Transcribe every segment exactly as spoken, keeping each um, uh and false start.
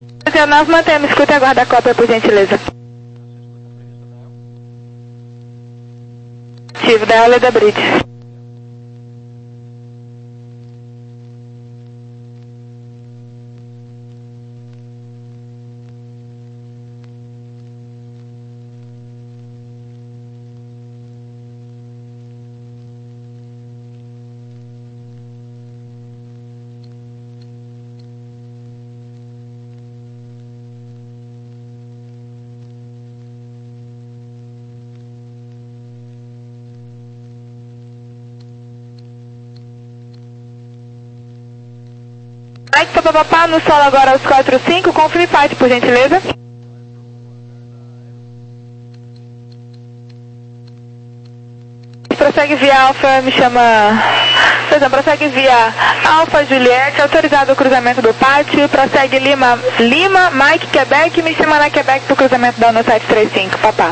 nove, mantenha-me escuta e aguarda a cópia, por gentileza. Ativo, da aula da Bridge. Mike, papapá, no solo agora aos quatro cinco, confirme parte, por gentileza. Prossegue via Alfa, me chama... Perdão, prossegue via Alfa Juliette, autorizado o cruzamento do pátio, prossegue Lima, Lima, Mike, Quebec, me chama na Quebec pro cruzamento da U N O sete três cinco, papá.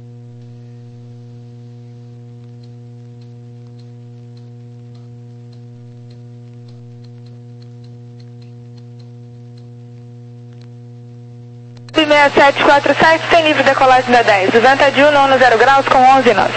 seis sete quatro sete, sem livre decolagem da dez, venta de um, nono zero graus com onze nós.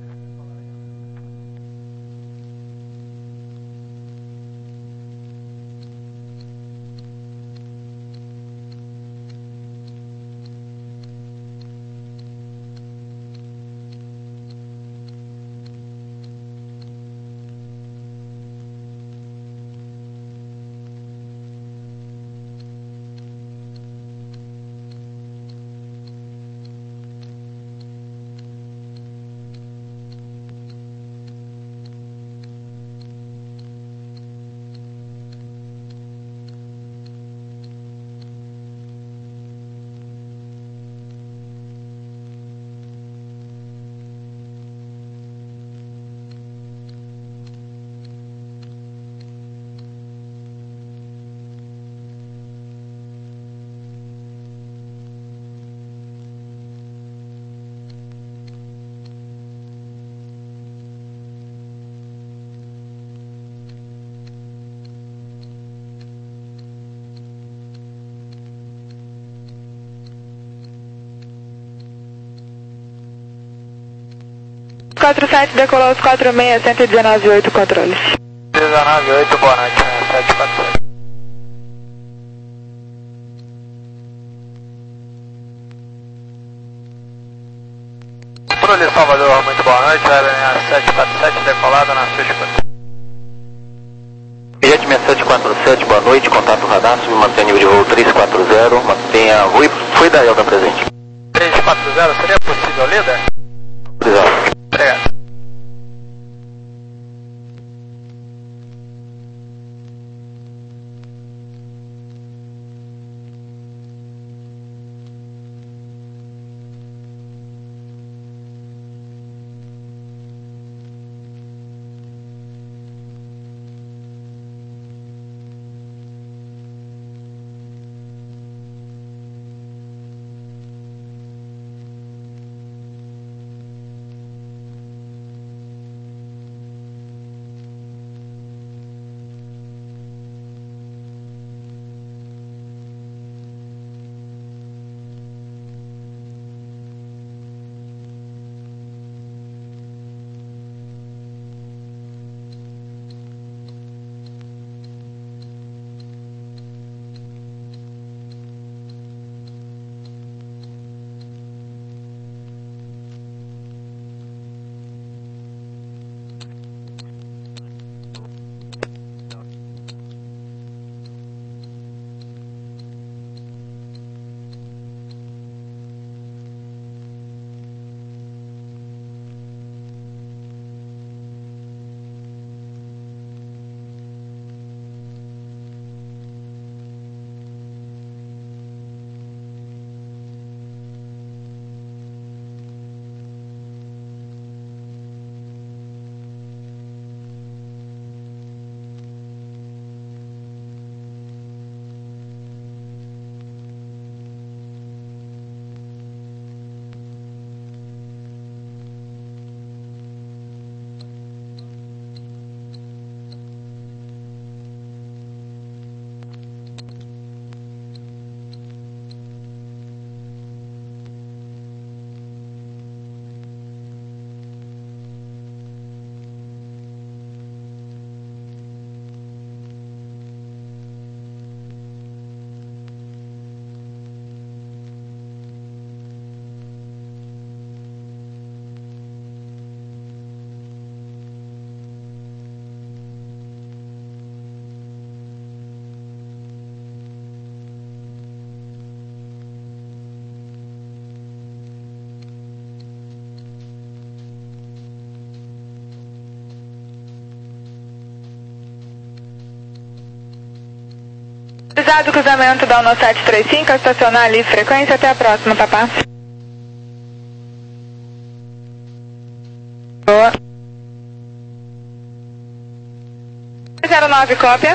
quatro sete, decolou os quatro seis, cento e dezenove oito, controles. dezenove oito, boa noite, sete quatro sete. Controle Salvador, muito boa noite, Aerolinha sete quatro sete, decolada na sua escuta. Jet seis sete quatro sete, boa noite, contato radar, submantém nível de voo três quatro zero, mantenha Rui, foi da Elda presente. três quatro zero, seria possível, líder? Obrigado. Obrigado. Autorizado o cruzamento da Uno sete três cinco, a estacionar ali, frequência, até a próxima, papá. Boa. zero nove, cópia.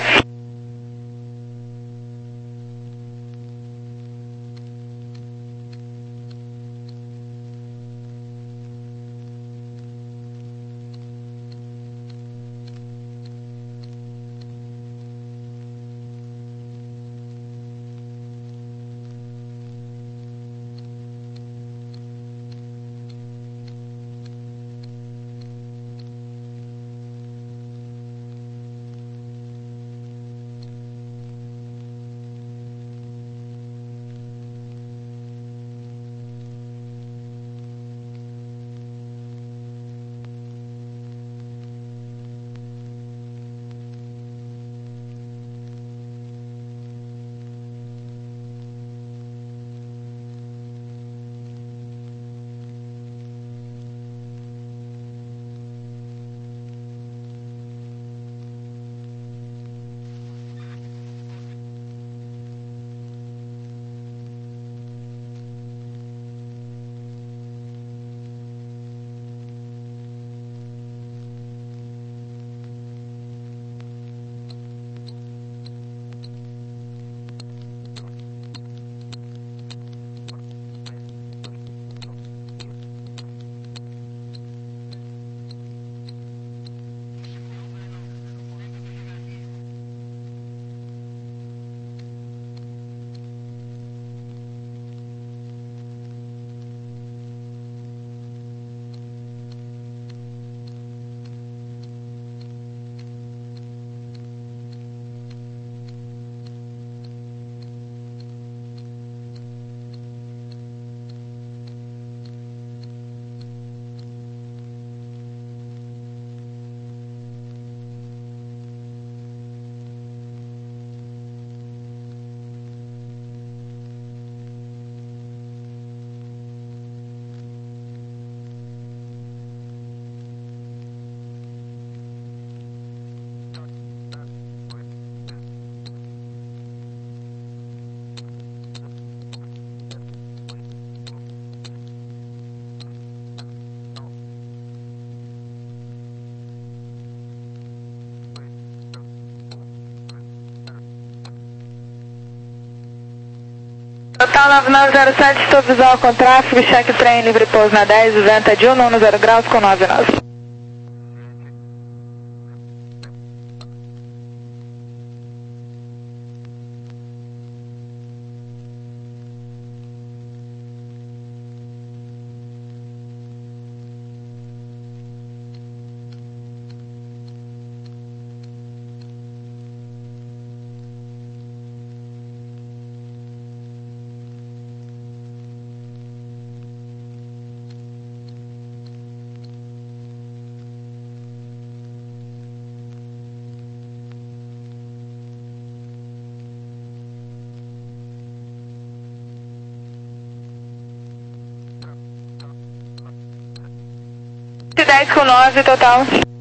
Total nove nove zero sete, estou visual com tráfego, cheque trem, livre pouso na dez, venta de um, nono zero graus com nove nove. dez com nove total.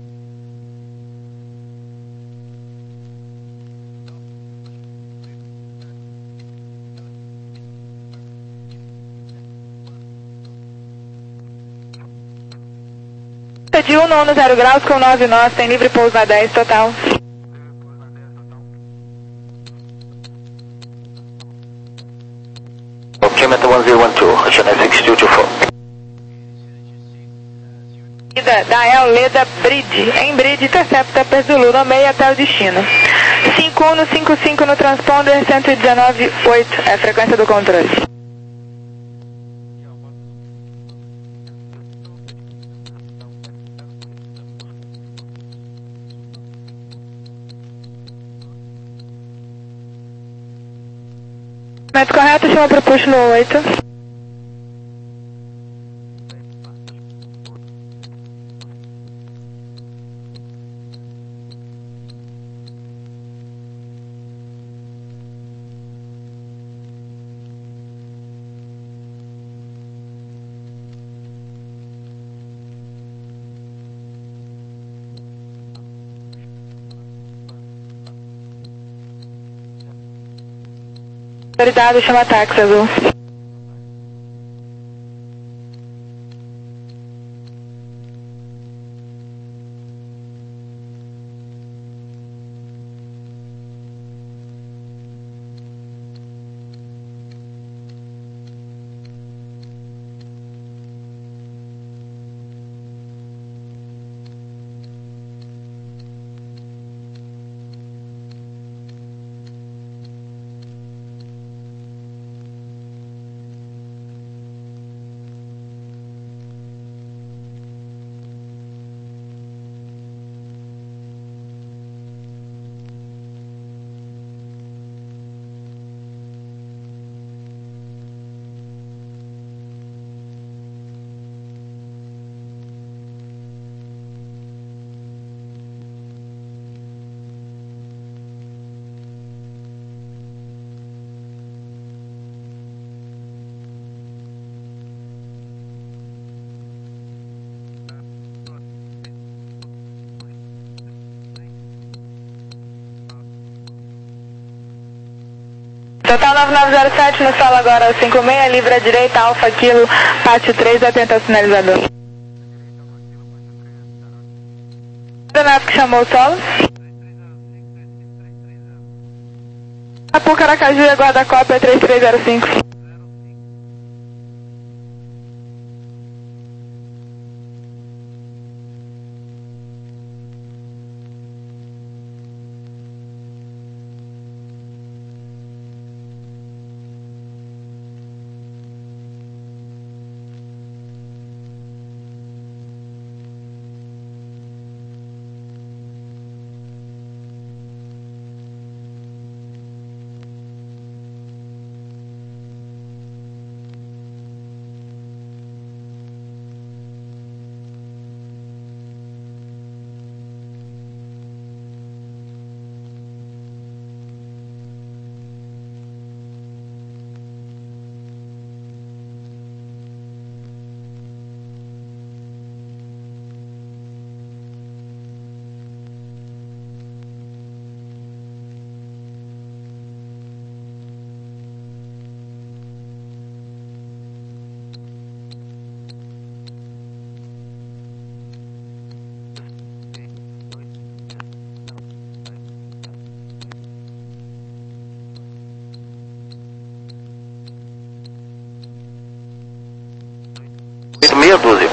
De um, nono zero graus com nove nós, tem livre pouso na dez total. Altimeter one zero one two, Ocean six two two four. Da El Leda Bridge, em Bridge, intercepta Perzulu, no meio até o destino. cinco um no cinco cinco no transponder, cento e dezenove ponto oito, é a frequência do controle. Mas correto, chama para push no oito. Autorizado, chama táxi azul. Total nove nove zero sete, no solo agora cinco seis, livre à direita, Alfa Kilo, pátio três, atenta ao sinalizador. A nave que chamou o solo. Apu Caracaju e aguarda a cópia três três zero cinco. Meia dúzia.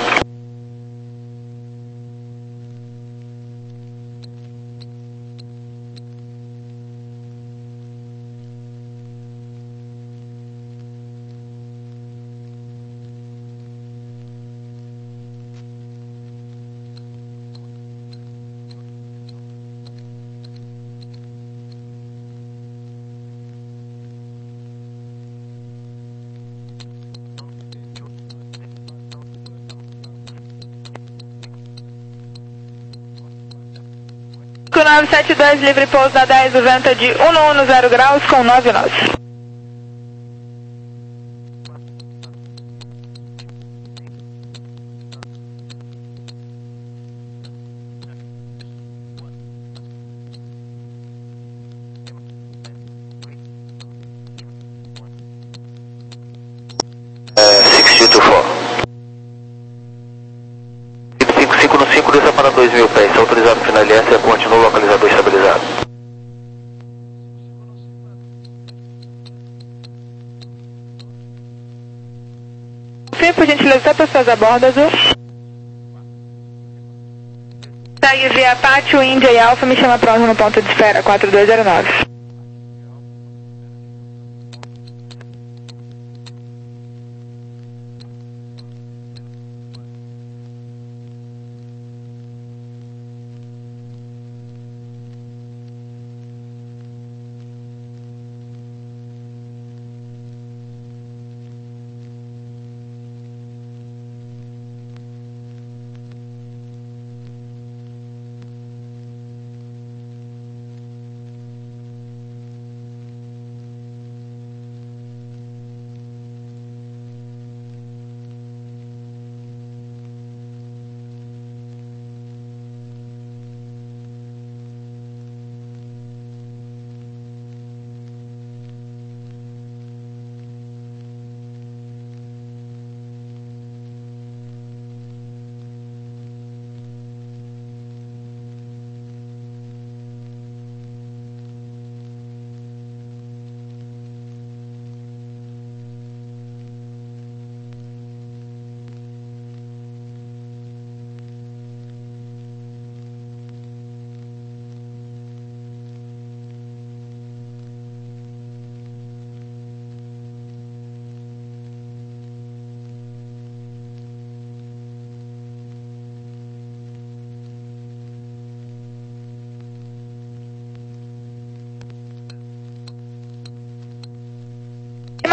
nove sete dois, livre pouso na dez, o vento é de cento e dez graus com nove nós. cinco cinco no cinco, desça para dois mil pés, autorizado final L S, continua o localizador estabilizado. Sim, por gentileza, pessoas a bordo, azul. Segue via Pátio, Índia e Alfa, me chama próximo no ponto de espera, quatro dois zero nove.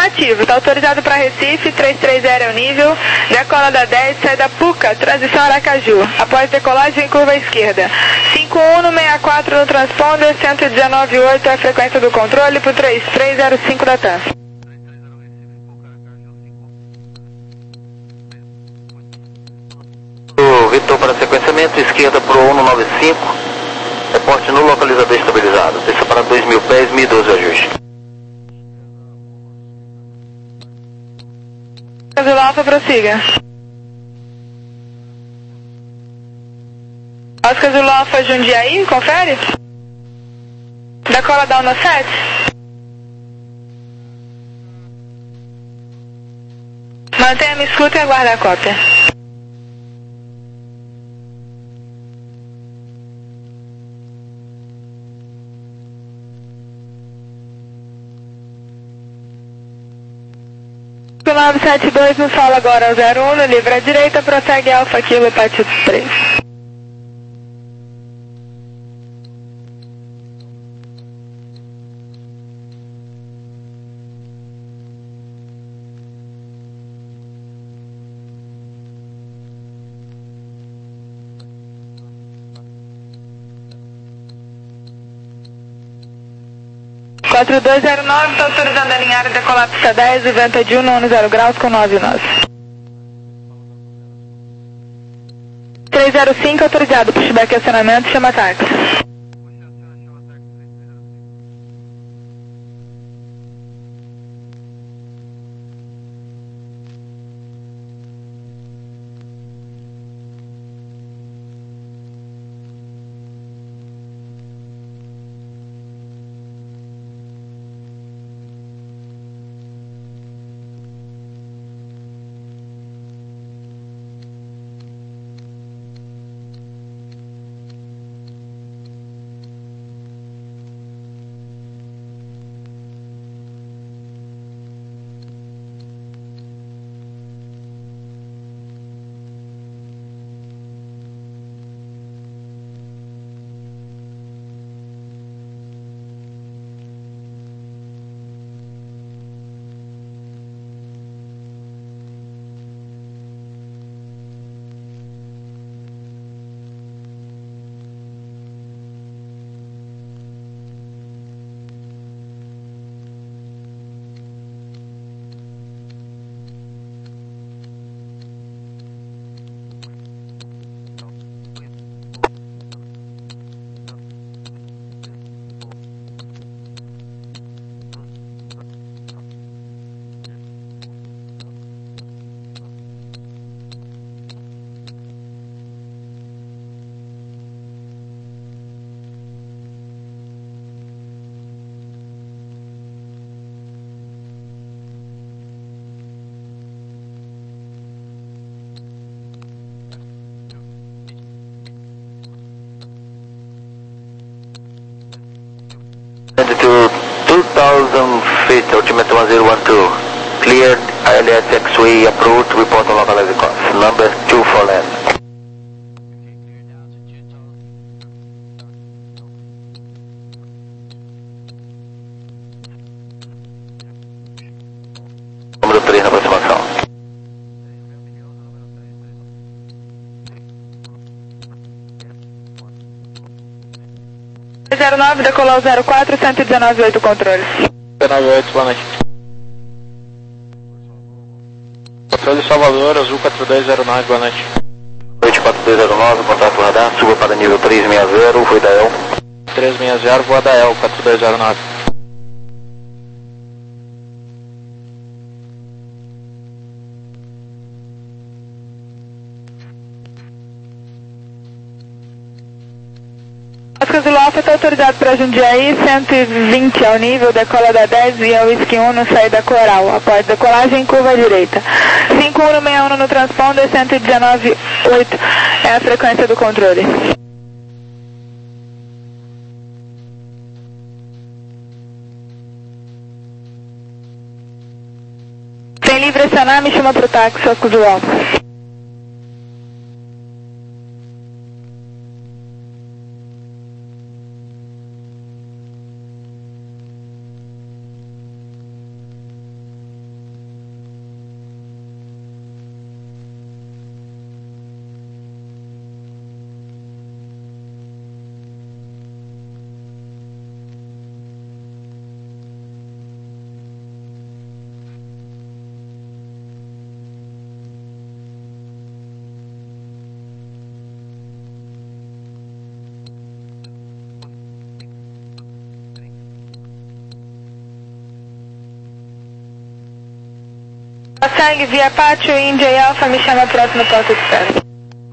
Negativo, está autorizado para Recife, três três zero é o nível, decola da dez, sai da Puca, transição Aracaju, após decolagem em curva à esquerda. cinco um no sessenta e quatro no transponder, cento e dezenove vírgula oito é a frequência do controle para o três três zero cinco da T A M. Vitor para sequenciamento, esquerda para o um nove cinco, reporte no localizador estabilizado, desça para dois mil pés, mil e doze ajuste. Azul Alfa, prossiga. Oscar Azul Alfa, Jundiaí, confere. Decola da Uno sete. Mantenha-me escuta e aguarde a cópia. nove sete dois nos fala agora ao zero um, no livre à direita, prossegue Alfa Kilo, hepatite três. quatro dois zero nove, está autorizando a alinhar e decolar pista dez, e vento é de um nono zero graus com nove nós. três zero cinco, autorizado, pushback e acionamento, chama táxi. two thousand feet, altimeter one zero one two, cleared, I L S X-way approved, report on localized cost, number two for land. Número três na aproximação. zero nove, decolou zero quatro, cento e dezenove vírgula oito controle. dezenove vírgula oito, boa noite. Controle Salvador, Azul quatro dois zero nove, boa noite. Noite quatro dois zero nove, contato radar, suba para nível três seis zero, foi da El. três seis zero, voa da El, quatro dois zero nove. Oscar Zulu Alfa está autorizado para Jundiaí, cento e vinte ao nível, decola da dez, via Whisky um no saída Coral, após decolagem curva à direita. cinco um no sessenta e um no transponder, cento e dezenove vírgula oito é a frequência do controle. Tem livre acionar, me chama para o táxi, Oscar Zulu Alfa. Prossegue via Pátio Índia e Alfa, me chama próximo ponto de espera.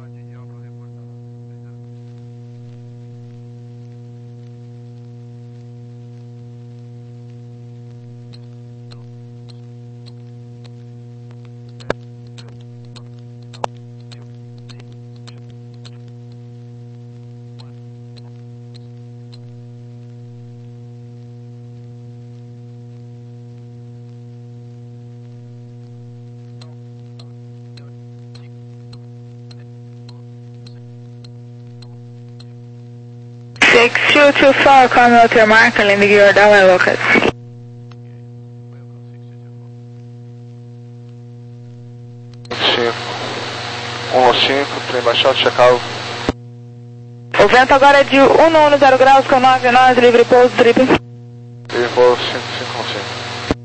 six two two four, call me out your mark and indicate your downline locus. um cinco, trem baixado, check-out. O vento agora é de um um zero graus com nove nós, livre pouso, trip. Livre pouso, cinco cinco cinco.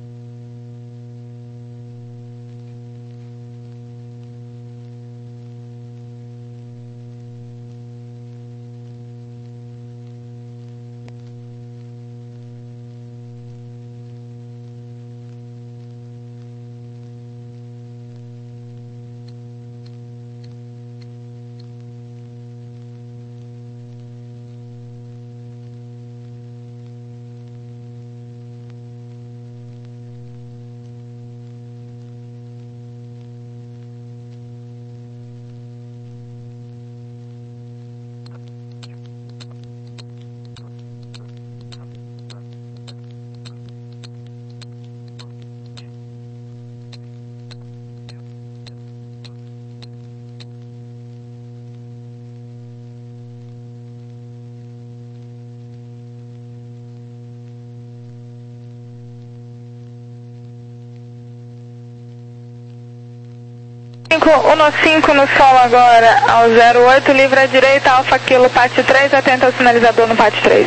cinco um cinco no solo agora, ao zero oito, livre à direita, Alfa Kilo, Pátio três, atenta ao sinalizador no Pátio três.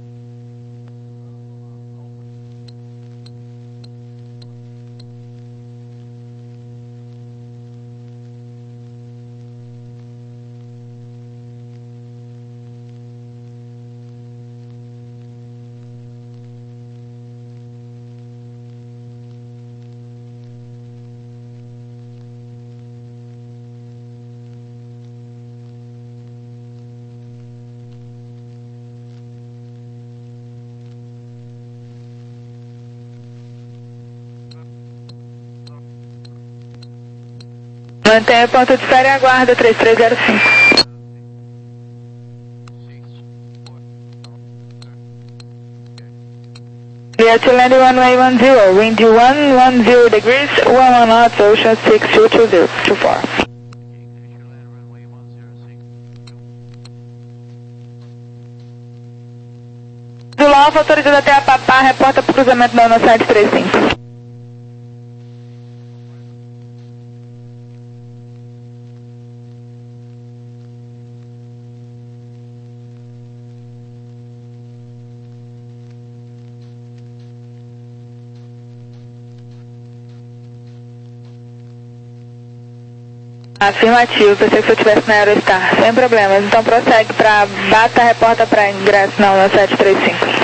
Mantenha ponto de espera e aguarda três três zero cinco. Clear to land runway one zero, wind one one zero degrees, one one knots, ocean six two two zero two four. Zulu Alfa, autorizado até a Papá, reporta para o cruzamento da ONU sete três cinco. Afirmativo, pensei que se eu estivesse na Aerostar, sem problemas, então prossegue para Bata, reporta para ingresso na ONU sete três cinco.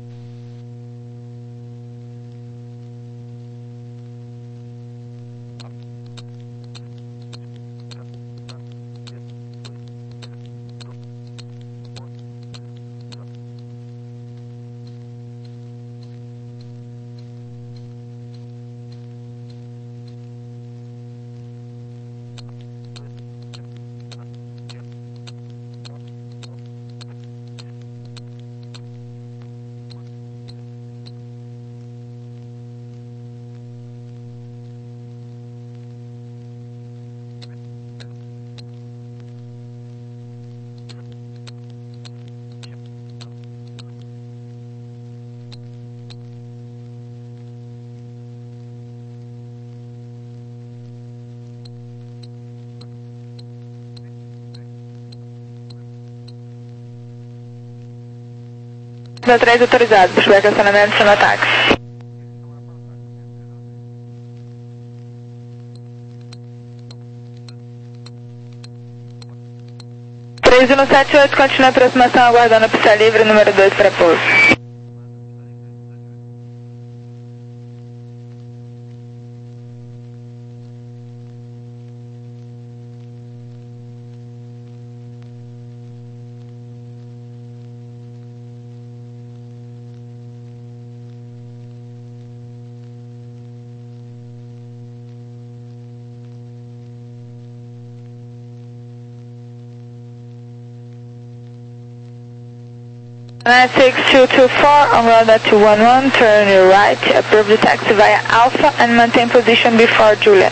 três autorizado, pushback acionamento, chama táxi. três um sete oito, continua a aproximação, aguardando a pista livre, número dois para pouso. nine six two two four, on Roda two one one, turn your right, approve the taxi via Alpha and maintain position before Juliet.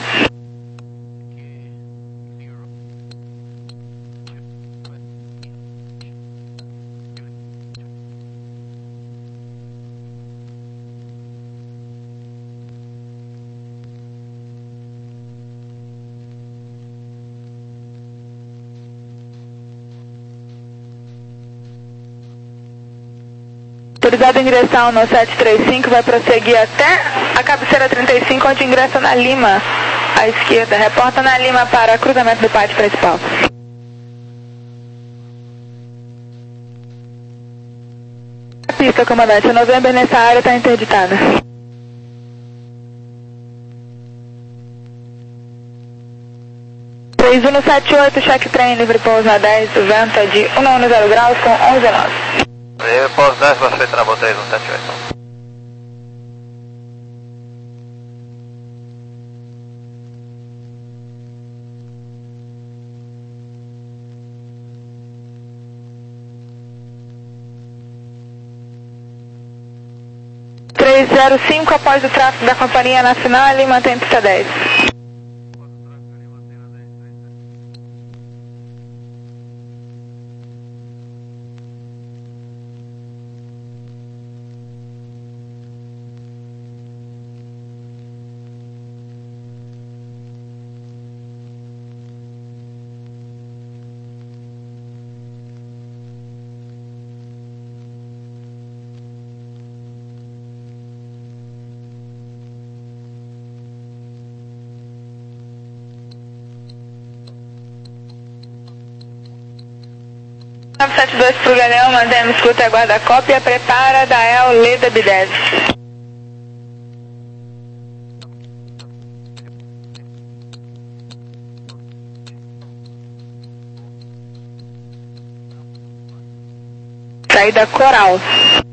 Autorizado a ingressão no sete três cinco, vai prosseguir até a cabeceira trinta e cinco, onde ingressa na Lima, à esquerda. Reporta na Lima para cruzamento do pátio principal. A pista, comandante, November nessa área está interditada. três um sete oito, check trem, livre pouso na dez, vento é de um um zero graus com onze nós. Eu posso dez, você travou três um sete oito. três zero cinco, após o tráfego da companhia nacional e mantém pista dez. nove sete dois para o Galeão, mantemos escuta e aguarda a cópia, prepara da E L Leda B dez. Saída Coral.